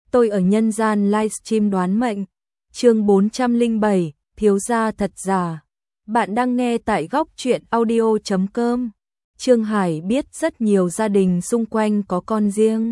Tôi ở nhân gian livestream đoán mệnh. Chương 407, thiếu gia thật giả. Bạn đang nghe tại góc truyện audio.com. Trương Hải biết rất nhiều gia đình xung quanh có con riêng.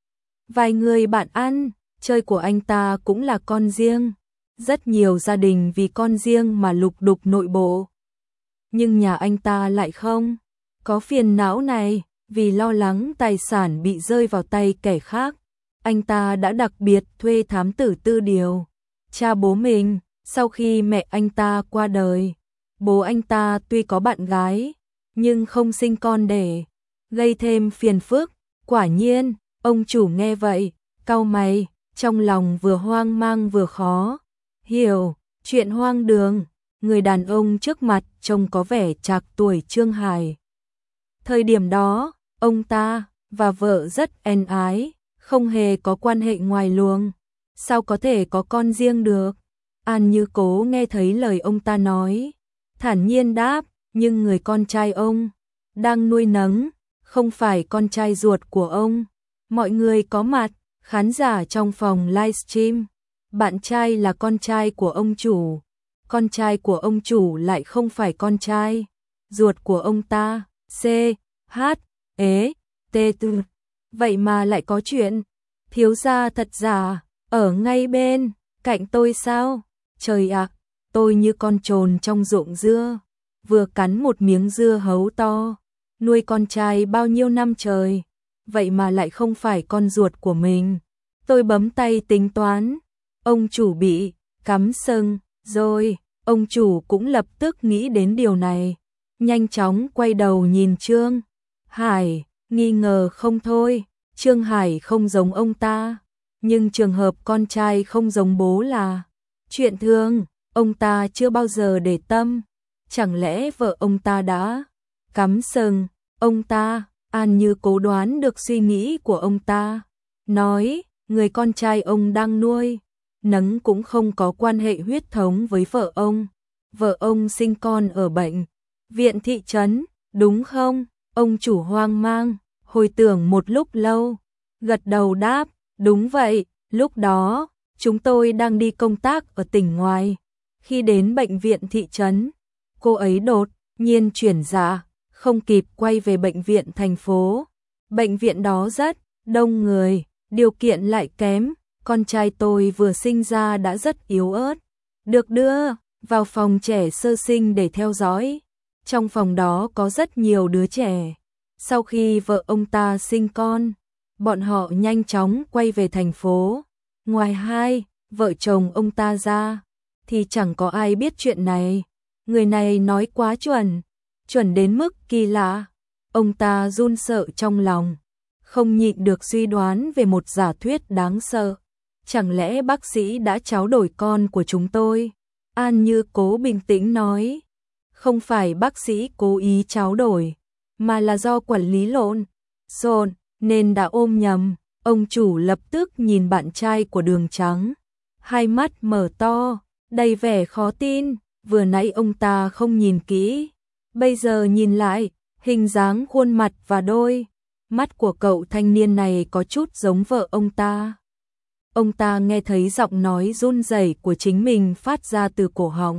Vài người bạn ăn, chơi của anh ta cũng là con riêng. Rất nhiều gia đình vì con riêng mà lục đục nội bộ. Nhưng nhà anh ta lại không có phiền não này, vì lo lắng tài sản bị rơi vào tay kẻ khác. Anh ta đã đặc biệt thuê thám tử tư điều tra bố mình. Sau khi mẹ anh ta qua đời, bố anh ta tuy có bạn gái, nhưng không sinh con để gây thêm phiền phức. Quả nhiên, ông chủ nghe vậy, cau mày, trong lòng vừa hoang mang vừa khó hiểu. Chuyện hoang đường, người đàn ông trước mặt trông có vẻ trạc tuổi Trương Hải. Thời điểm đó, ông ta và vợ rất ân ái, không hề có quan hệ ngoài luồng. Sao có thể có con riêng được? An Như Cố nghe thấy lời ông ta nói, thản nhiên đáp, nhưng người con trai ông đang nuôi nấng, không phải con trai ruột của ông. Mọi người có mặt, khán giả trong phòng livestream. Bạn trai là con trai của ông chủ. Con trai của ông chủ lại không phải con trai ruột của ông ta. C, H, E, T, T. Vậy mà lại có chuyện. Thiếu gia thật giả, ở ngay bên cạnh tôi sao? Trời ạ, tôi như con trồn trong ruộng dưa, vừa cắn một miếng dưa hấu to, nuôi con trai bao nhiêu năm trời, vậy mà lại không phải con ruột của mình. Tôi bấm tay tính toán, ông chủ bị cắm sừng rồi. Ông chủ cũng lập tức nghĩ đến điều này, nhanh chóng quay đầu nhìn Trương Hải, nghi ngờ không thôi. Trương Hải không giống ông ta, nhưng trường hợp con trai không giống bố là chuyện thường, ông ta chưa bao giờ để tâm. Chẳng lẽ vợ ông ta đã cắm sừng ông ta? An Như Cố đoán được suy nghĩ của ông ta, nói, người con trai ông đang nuôi nấng cũng không có quan hệ huyết thống với vợ ông. Vợ ông sinh con ở bệnh viện thị trấn, đúng không? Ông chủ hoang mang, hồi tưởng một lúc lâu, gật đầu đáp, đúng vậy, lúc đó, chúng tôi đang đi công tác ở tỉnh ngoài. Khi đến bệnh viện thị trấn, cô ấy đột nhiên chuyển dạ, không kịp quay về bệnh viện thành phố. Bệnh viện đó rất đông người, điều kiện lại kém, con trai tôi vừa sinh ra đã rất yếu ớt, được đưa vào phòng trẻ sơ sinh để theo dõi. Trong phòng đó có rất nhiều đứa trẻ. Sau khi vợ ông ta sinh con, bọn họ nhanh chóng quay về thành phố. Ngoài hai vợ chồng ông ta ra, thì chẳng có ai biết chuyện này. Người này nói quá chuẩn đến mức kỳ lạ. Ông ta run sợ trong lòng, không nhịn được suy đoán về một giả thuyết đáng sợ. Chẳng lẽ bác sĩ đã tráo đổi con của chúng tôi? An Như Cố bình tĩnh nói, không phải bác sĩ cố ý tráo đổi, mà là do quản lý lộn xộn nên đã ôm nhầm. Ông chủ lập tức nhìn bạn trai của Đường Trắng, hai mắt mở to, đầy vẻ khó tin. Vừa nãy ông ta không nhìn kỹ, bây giờ nhìn lại, hình dáng khuôn mặt và đôi mắt của cậu thanh niên này có chút giống vợ ông ta. Ông ta nghe thấy giọng nói run rẩy của chính mình phát ra từ cổ họng.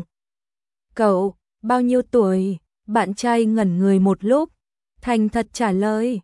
Cậu, bao nhiêu tuổi? Bạn trai ngẩn người một lúc, thành thật trả lời,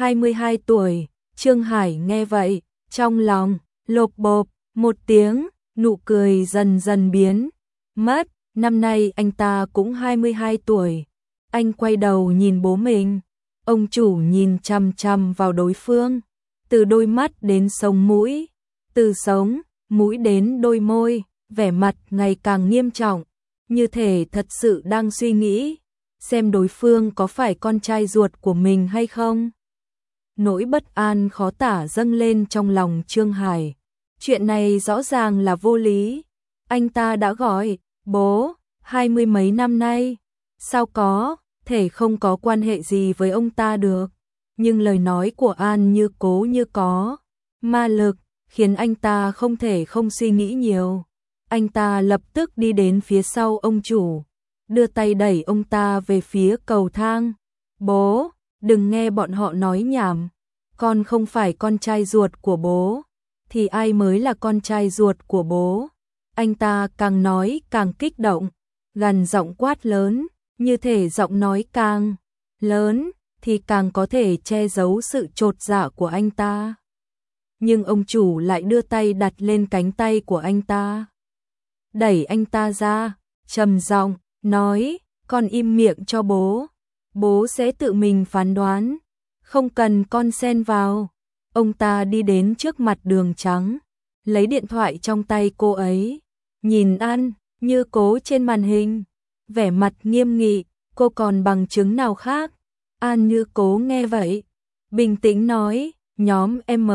22 tuổi. Trương Hải nghe vậy, trong lòng lộp bộp một tiếng, nụ cười dần dần biến mất. Năm nay anh ta cũng 22 tuổi. Anh quay đầu nhìn bố mình. Ông chủ nhìn chằm chằm vào đối phương, từ đôi mắt đến sống mũi, từ sống mũi đến đôi môi, vẻ mặt ngày càng nghiêm trọng, như thể thật sự đang suy nghĩ xem đối phương có phải con trai ruột của mình hay không. Nỗi bất an khó tả dâng lên trong lòng Trương Hải. Chuyện này rõ ràng là vô lý. Anh ta đã gọi bố 20 mấy năm nay, sao có thể không có quan hệ gì với ông ta được? Nhưng lời nói của An Như Cố như có ma lực, khiến anh ta không thể không suy nghĩ nhiều. Anh ta lập tức đi đến phía sau ông chủ, đưa tay đẩy ông ta về phía cầu thang. Bố, đừng nghe bọn họ nói nhảm, con không phải con trai ruột của bố. thì ai mới là con trai ruột của bố? Anh ta càng nói càng kích động, gằn giọng quát lớn, như thể giọng nói càng lớn thì càng có thể che giấu sự chột dạ của anh ta. Nhưng ông chủ lại đưa tay đặt lên cánh tay của anh ta, đẩy anh ta ra, trầm giọng nói, con im miệng cho bố, bố sẽ tự mình phán đoán, không cần con xen vào. Ông ta đi đến trước mặt Đường Trắng, lấy điện thoại trong tay cô ấy, nhìn An Như Cố trên màn hình, vẻ mặt nghiêm nghị, cô còn bằng chứng nào khác? An Như Cố nghe vậy, bình tĩnh nói, nhóm M,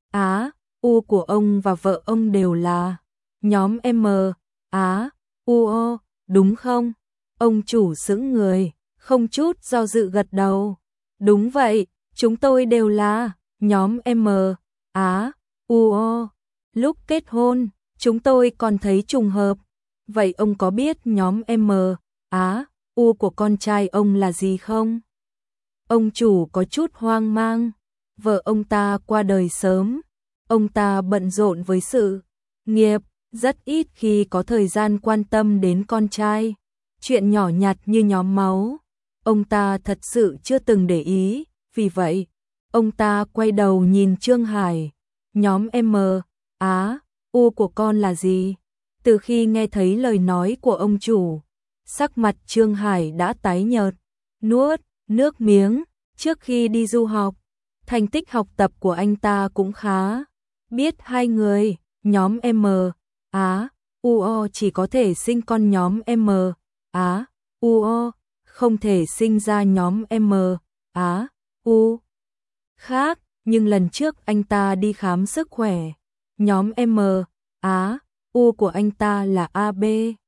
Á, U của ông và vợ ông đều là nhóm M, Á, U O, đúng không? Ông chủ sững người, không chút do dự gật đầu. Đúng vậy, chúng tôi đều là nhóm M, Á, U O. Lúc kết hôn, chúng tôi còn thấy trùng hợp. Vậy ông có biết nhóm M, Á, U của con trai ông là gì không? Ông chủ có chút hoang mang. Vợ ông ta qua đời sớm. Ông ta bận rộn với sự nghiệp, rất ít khi có thời gian quan tâm đến con trai. Chuyện nhỏ nhặt như nhóm máu, ông ta thật sự chưa từng để ý. Vì vậy, ông ta quay đầu nhìn Trương Hải. Nhóm M, Á, U của con là gì? Từ khi nghe thấy lời nói của ông chủ, sắc mặt Trương Hải đã tái nhợt, nuốt nước miếng. Trước khi đi du học, thành tích học tập của anh ta cũng khá. Biết hai người, nhóm M, Á, U O chỉ có thể sinh con nhóm M, Á, U O, không thể sinh ra nhóm M, Á, U khác. Nhưng lần trước anh ta đi khám sức khỏe, nhóm M, Á, U của anh ta là AB.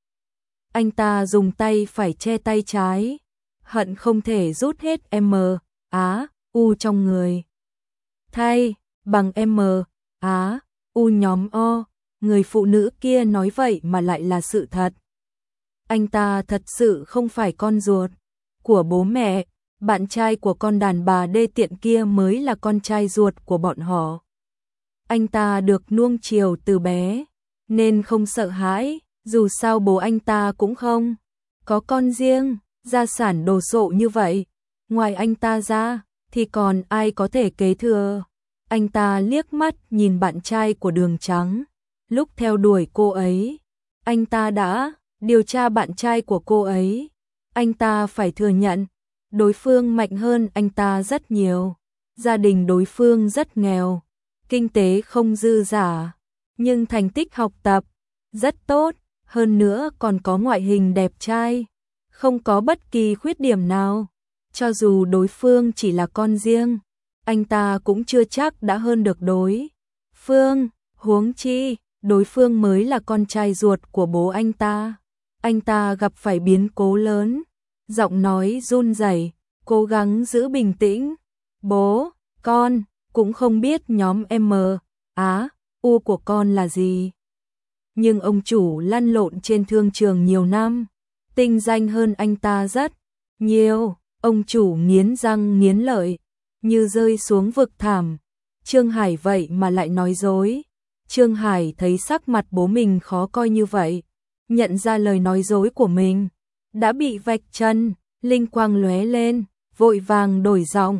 Anh ta dùng tay phải che tay trái, hận không thể rút hết M, Á, U trong người. Thay bằng M, Á, U nhóm O, người phụ nữ kia nói vậy mà lại là sự thật. Anh ta thật sự không phải con ruột của bố mẹ, bạn trai của con đàn bà đê tiện kia mới là con trai ruột của bọn họ. Anh ta được nuông chiều từ bé, nên không sợ hãi, dù sao bố anh ta cũng không có con riêng, gia sản đồ sộ như vậy. Ngoài anh ta ra, thì còn ai có thể kế thừa? Anh ta liếc mắt nhìn bạn trai của Đường Trắng. Lúc theo đuổi cô ấy, anh ta đã điều tra bạn trai của cô ấy. Anh ta phải thừa nhận, đối phương mạnh hơn anh ta rất nhiều. Gia đình đối phương rất nghèo, kinh tế không dư giả, nhưng thành tích học tập rất tốt, hơn nữa còn có ngoại hình đẹp trai, không có bất kỳ khuyết điểm nào. Cho dù đối phương chỉ là con riêng, anh ta cũng chưa chắc đã hơn được đối phương, huống chi, đối phương mới là con trai ruột của bố anh ta. Anh ta gặp phải biến cố lớn, giọng nói run rẩy, cố gắng giữ bình tĩnh. Bố, con cũng không biết nhóm M, Á, U của con là gì. Nhưng ông chủ lăn lộn trên thương trường nhiều năm, tinh danh hơn anh ta rất nhiều. Ông chủ nghiến răng nghiến lợi, như rơi xuống vực thẳm. Trương Hải vậy mà lại nói dối. Trương Hải thấy sắc mặt bố mình khó coi như vậy, nhận ra lời nói dối của mình đã bị vạch trần, linh quang lóe lên, vội vàng đổi giọng,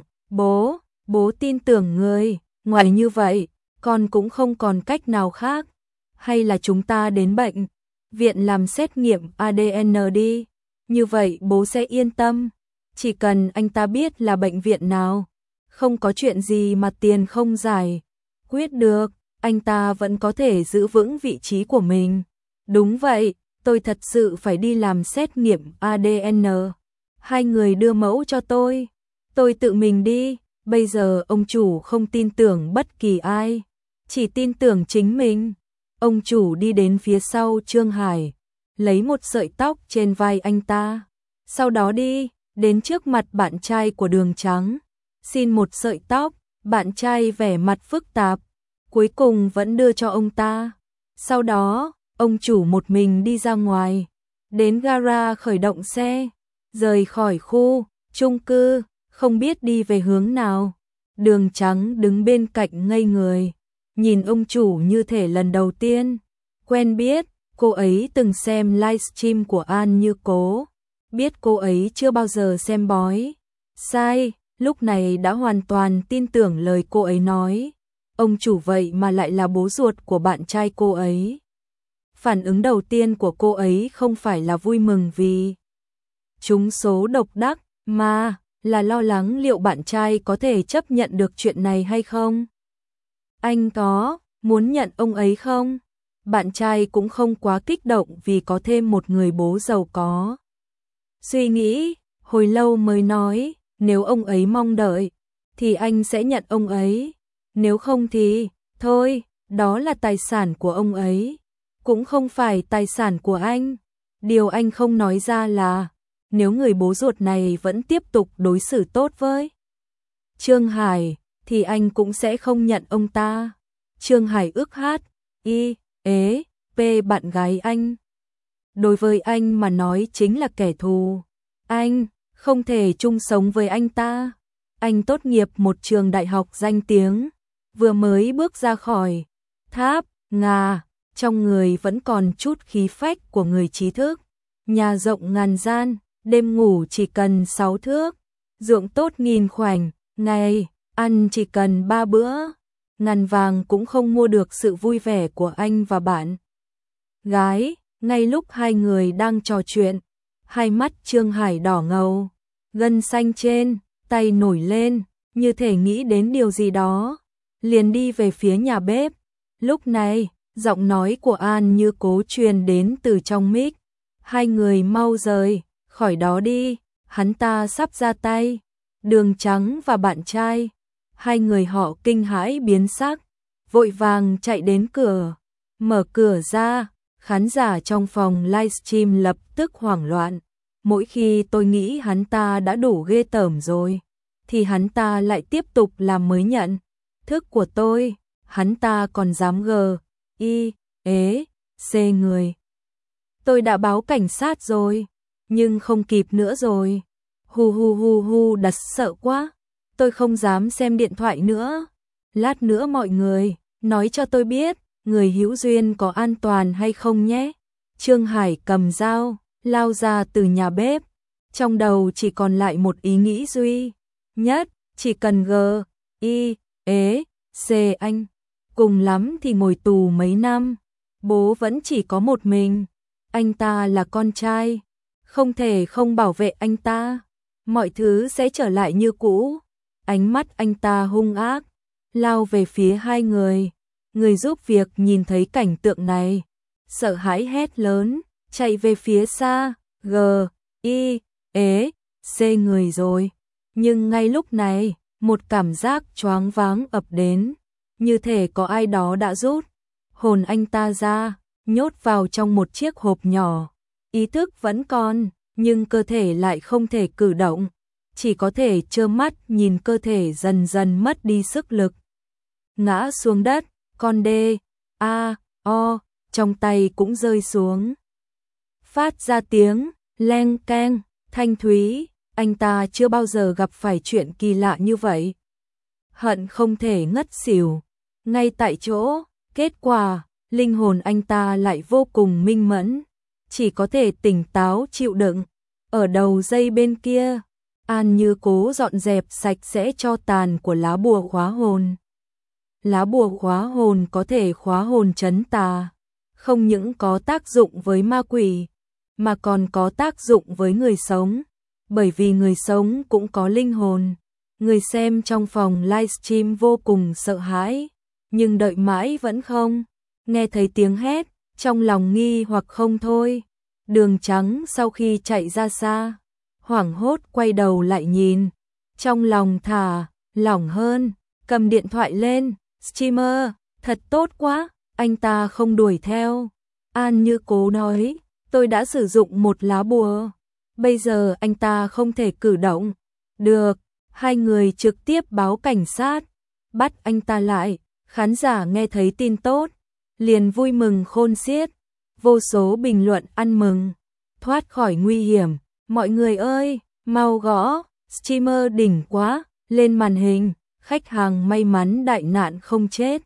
bố tin tưởng người, ngoài như vậy, con cũng không còn cách nào khác. Hay là chúng ta đến bệnh viện làm xét nghiệm ADN đi, như vậy bố sẽ yên tâm. Chỉ cần anh ta biết là bệnh viện nào, không có chuyện gì mà tiền không giải quyết được, anh ta vẫn có thể giữ vững vị trí của mình. Đúng vậy, tôi thật sự phải đi làm xét nghiệm ADN. Hai người đưa mẫu cho tôi tự mình đi. Bây giờ ông chủ không tin tưởng bất kỳ ai, chỉ tin tưởng chính mình. Ông chủ đi đến phía sau Trương Hải, lấy một sợi tóc trên vai anh ta, sau đó đi đến trước mặt bạn trai của Đường Trắng, xin một sợi tóc. Bạn trai vẻ mặt phức tạp, cuối cùng vẫn đưa cho ông ta. Sau đó, ông chủ một mình đi ra ngoài, đến gara khởi động xe, rời khỏi khu chung cư, không biết đi về hướng nào. Đường Trắng đứng bên cạnh ngây người, nhìn ông chủ như thể lần đầu tiên quen biết. Cô ấy từng xem livestream của An Như Cố, biết cô ấy chưa bao giờ xem bói sai, lúc này đã hoàn toàn tin tưởng lời cô ấy nói. Ông chủ vậy mà lại là bố ruột của bạn trai cô ấy. Phản ứng đầu tiên của cô ấy không phải là vui mừng vì trúng số độc đắc, mà là lo lắng liệu bạn trai có thể chấp nhận được chuyện này hay không. Anh có muốn nhận ông ấy không? Bạn trai cũng không quá kích động vì có thêm một người bố giàu có. Suy nghĩ hồi lâu mới nói, nếu ông ấy mong đợi thì anh sẽ nhận ông ấy, nếu không thì thôi, đó là tài sản của ông ấy, cũng không phải tài sản của anh. Điều anh không nói ra là nếu người bố ruột này vẫn tiếp tục đối xử tốt với Trương Hải thì anh cũng sẽ không nhận ông ta. Trương Hải ước P bạn gái anh. Đối với anh mà nói chính là kẻ thù. Anh không thể chung sống với anh ta. Anh tốt nghiệp một trường đại học danh tiếng, vừa mới bước ra khỏi tháp ngà, trong người vẫn còn chút khí phách của người trí thức. Nhà rộng ngàn gian, đêm ngủ chỉ cần 6 thước, ruộng tốt nghìn khoảnh, ngày ăn chỉ cần 3 bữa. Ngàn vàng cũng không mua được sự vui vẻ của anh và bạn gái. Ngay lúc hai người đang trò chuyện, hai mắt Trương Hải đỏ ngầu, gân xanh trên tay nổi lên, như thể nghĩ đến điều gì đó, liền đi về phía nhà bếp. Lúc này, giọng nói của An Như Cố truyền đến từ trong mic. Hai người mau rời khỏi đó đi, hắn ta sắp ra tay. Đường Trắng và bạn trai, hai người họ kinh hãi biến sắc, vội vàng chạy đến cửa, mở cửa ra. Khán giả trong phòng livestream lập tức hoảng loạn. Mỗi khi tôi nghĩ hắn ta đã đủ ghê tởm rồi, thì hắn ta lại tiếp tục làm mới nhận thức của tôi. Hắn ta còn dám C người. Tôi đã báo cảnh sát rồi, nhưng không kịp nữa rồi. Đặt sợ quá. Tôi không dám xem điện thoại nữa. Lát nữa mọi người nói cho tôi biết người hữu duyên có an toàn hay không nhé. Trương Hải cầm dao lao ra từ nhà bếp, trong đầu chỉ còn lại một ý nghĩ duy nhất, chỉ cần C anh, cùng lắm thì ngồi tù mấy năm. Bố vẫn chỉ có một mình, anh ta là con trai, không thể không bảo vệ anh ta. Mọi thứ sẽ trở lại như cũ. Ánh mắt anh ta hung ác, lao về phía hai người. Người giúp việc nhìn thấy cảnh tượng này, sợ hãi hét lớn, chạy về phía xa. C người rồi. Nhưng ngay lúc này, một cảm giác choáng váng ập đến, như thể có ai đó đã rút hồn anh ta ra, nhốt vào trong một chiếc hộp nhỏ. Ý thức vẫn còn, nhưng cơ thể lại không thể cử động, chỉ có thể trơ mắt nhìn cơ thể dần dần mất đi sức lực, ngã xuống đất. Con trong tay cũng rơi xuống, phát ra tiếng leng keng thanh thúy. Anh ta chưa bao giờ gặp phải chuyện kỳ lạ như vậy, hận không thể ngất xỉu ngay tại chỗ. Kết quả, linh hồn anh ta lại vô cùng minh mẫn, chỉ có thể tỉnh táo chịu đựng. Ở đầu dây bên kia, An Như Cố dọn dẹp sạch sẽ tro tàn của lá bùa khóa hồn. Lá bùa khóa hồn có thể khóa hồn trấn tà, không những có tác dụng với ma quỷ, mà còn có tác dụng với người sống, bởi vì người sống cũng có linh hồn. Người xem trong phòng livestream vô cùng sợ hãi, nhưng đợi mãi vẫn không nghe thấy tiếng hét, trong lòng nghi hoặc không thôi. Đường Trắng sau khi chạy ra xa, hoảng hốt quay đầu lại nhìn, trong lòng thả lỏng hơn, cầm điện thoại lên. Streamer, thật tốt quá, anh ta không đuổi theo. An Như Cố nói, tôi đã sử dụng một lá bùa, bây giờ anh ta không thể cử động được. Hai người trực tiếp báo cảnh sát, bắt anh ta lại. Khán giả nghe thấy tin tốt, liền vui mừng khôn xiết, vô số bình luận ăn mừng, thoát khỏi nguy hiểm. Mọi người ơi, mau gõ streamer đỉnh quá lên màn hình. Khách hàng may mắn đại nạn không chết.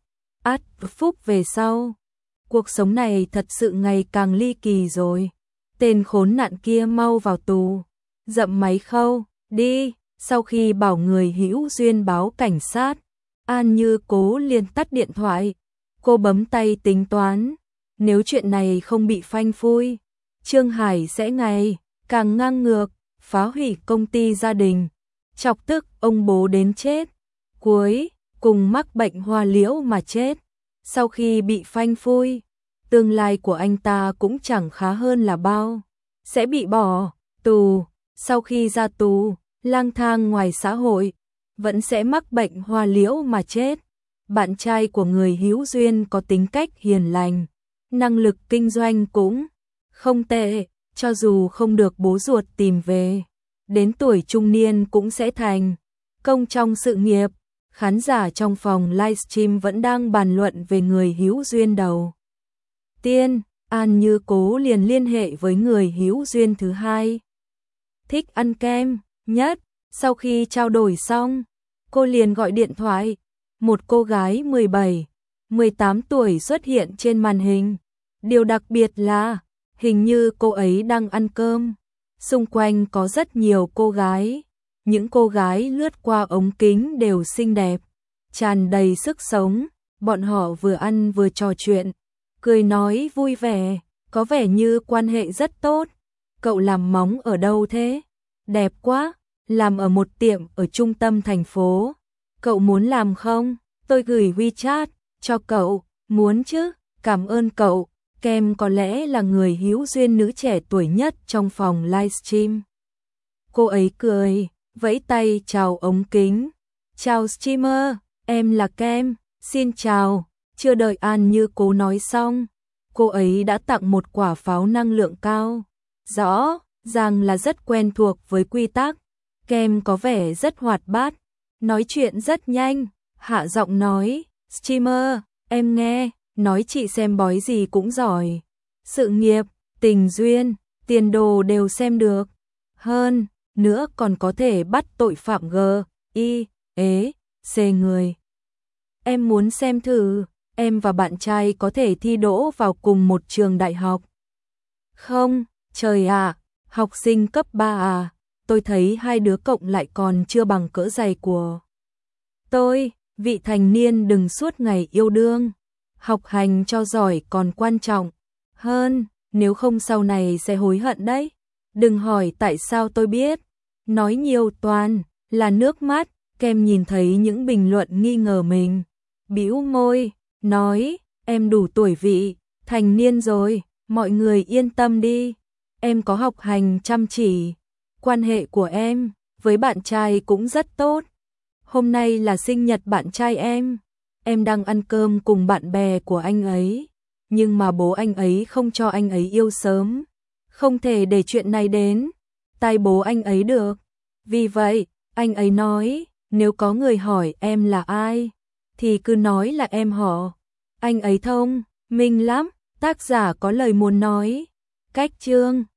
phúc về sau. Cuộc sống này thật sự ngày càng ly kỳ rồi. Tên khốn nạn kia mau vào tù. Dậm máy Khâu, đi. Sau khi bảo người hữu duyên báo cảnh sát, An Như Cố liền tắt điện thoại. Cô bấm tay tính toán, nếu chuyện này không bị phanh phui, Trương Hải sẽ ngày càng ngang ngược, phá hủy công ty gia đình, chọc tức ông bố đến chết, cuối cùng mắc bệnh hoa liễu mà chết. Sau khi bị phanh phui, tương lai của anh ta cũng chẳng khá hơn là bao, sẽ bị bỏ tù, sau khi ra tù, lang thang ngoài xã hội, vẫn sẽ mắc bệnh hoa liễu mà chết. Bạn trai của người hữu duyên có tính cách hiền lành, năng lực kinh doanh cũng không tệ, cho dù không được bố ruột tìm về, đến tuổi trung niên cũng sẽ thành công trong sự nghiệp. Khán giả trong phòng livestream vẫn đang bàn luận về người hữu duyên đầu tiên, An Như Cố liền liên hệ với người hữu duyên thứ hai. Thích ăn kem nhất, sau khi trao đổi xong, cô liền gọi điện thoại. Một cô gái 17, 18 tuổi xuất hiện trên màn hình. Điều đặc biệt là, hình như cô ấy đang ăn cơm. Xung quanh có rất nhiều cô gái. Những cô gái lướt qua ống kính đều xinh đẹp, tràn đầy sức sống. Bọn họ vừa ăn vừa trò chuyện, cười nói vui vẻ, có vẻ như quan hệ rất tốt. Cậu làm móng ở đâu thế? Đẹp quá, làm ở một tiệm ở trung tâm thành phố. Cậu muốn làm không? Tôi gửi WeChat cho cậu. Muốn chứ, cảm ơn cậu. Kem có lẽ là người hữu duyên nữ trẻ tuổi nhất trong phòng livestream. Cô ấy cười, vẫy tay chào ống kính. Chào streamer, em là Kem, xin chào. Chưa đợi An Như Cố nói xong, cô ấy đã tặng một quả pháo năng lượng cao. Rõ ràng là rất quen thuộc với quy tắc. Kem có vẻ rất hoạt bát, nói chuyện rất nhanh, hạ giọng nói, streamer, em nghe, nói chị xem bói gì cũng giỏi. Sự nghiệp, tình duyên, tiền đồ đều xem được. Hơn nữa còn có thể bắt tội phạm C người. Em muốn xem thử, em và bạn trai có thể thi đỗ vào cùng một trường đại học. Không, trời ạ, học sinh cấp 3 à, tôi thấy hai đứa cộng lại còn chưa bằng cỡ giày của tôi. Vị thành niên đừng suốt ngày yêu đương, học hành cho giỏi còn quan trọng hơn, nếu không sau này sẽ hối hận đấy. Đừng hỏi tại sao tôi biết, nói nhiều toàn là nước mắt. Kem nhìn thấy những bình luận nghi ngờ mình, bĩu môi, nói, em đủ tuổi vị thành niên rồi, mọi người yên tâm đi, em có học hành chăm chỉ, quan hệ của em với bạn trai cũng rất tốt. Hôm nay là sinh nhật bạn trai em đang ăn cơm cùng bạn bè của anh ấy, nhưng mà bố anh ấy không cho anh ấy yêu sớm, không thể để chuyện này đến tai bố anh ấy được. Vì vậy, anh ấy nói, nếu có người hỏi em là ai, thì cứ nói là em họ. Anh ấy thông minh lắm, tác giả có lời muốn nói. Cách chương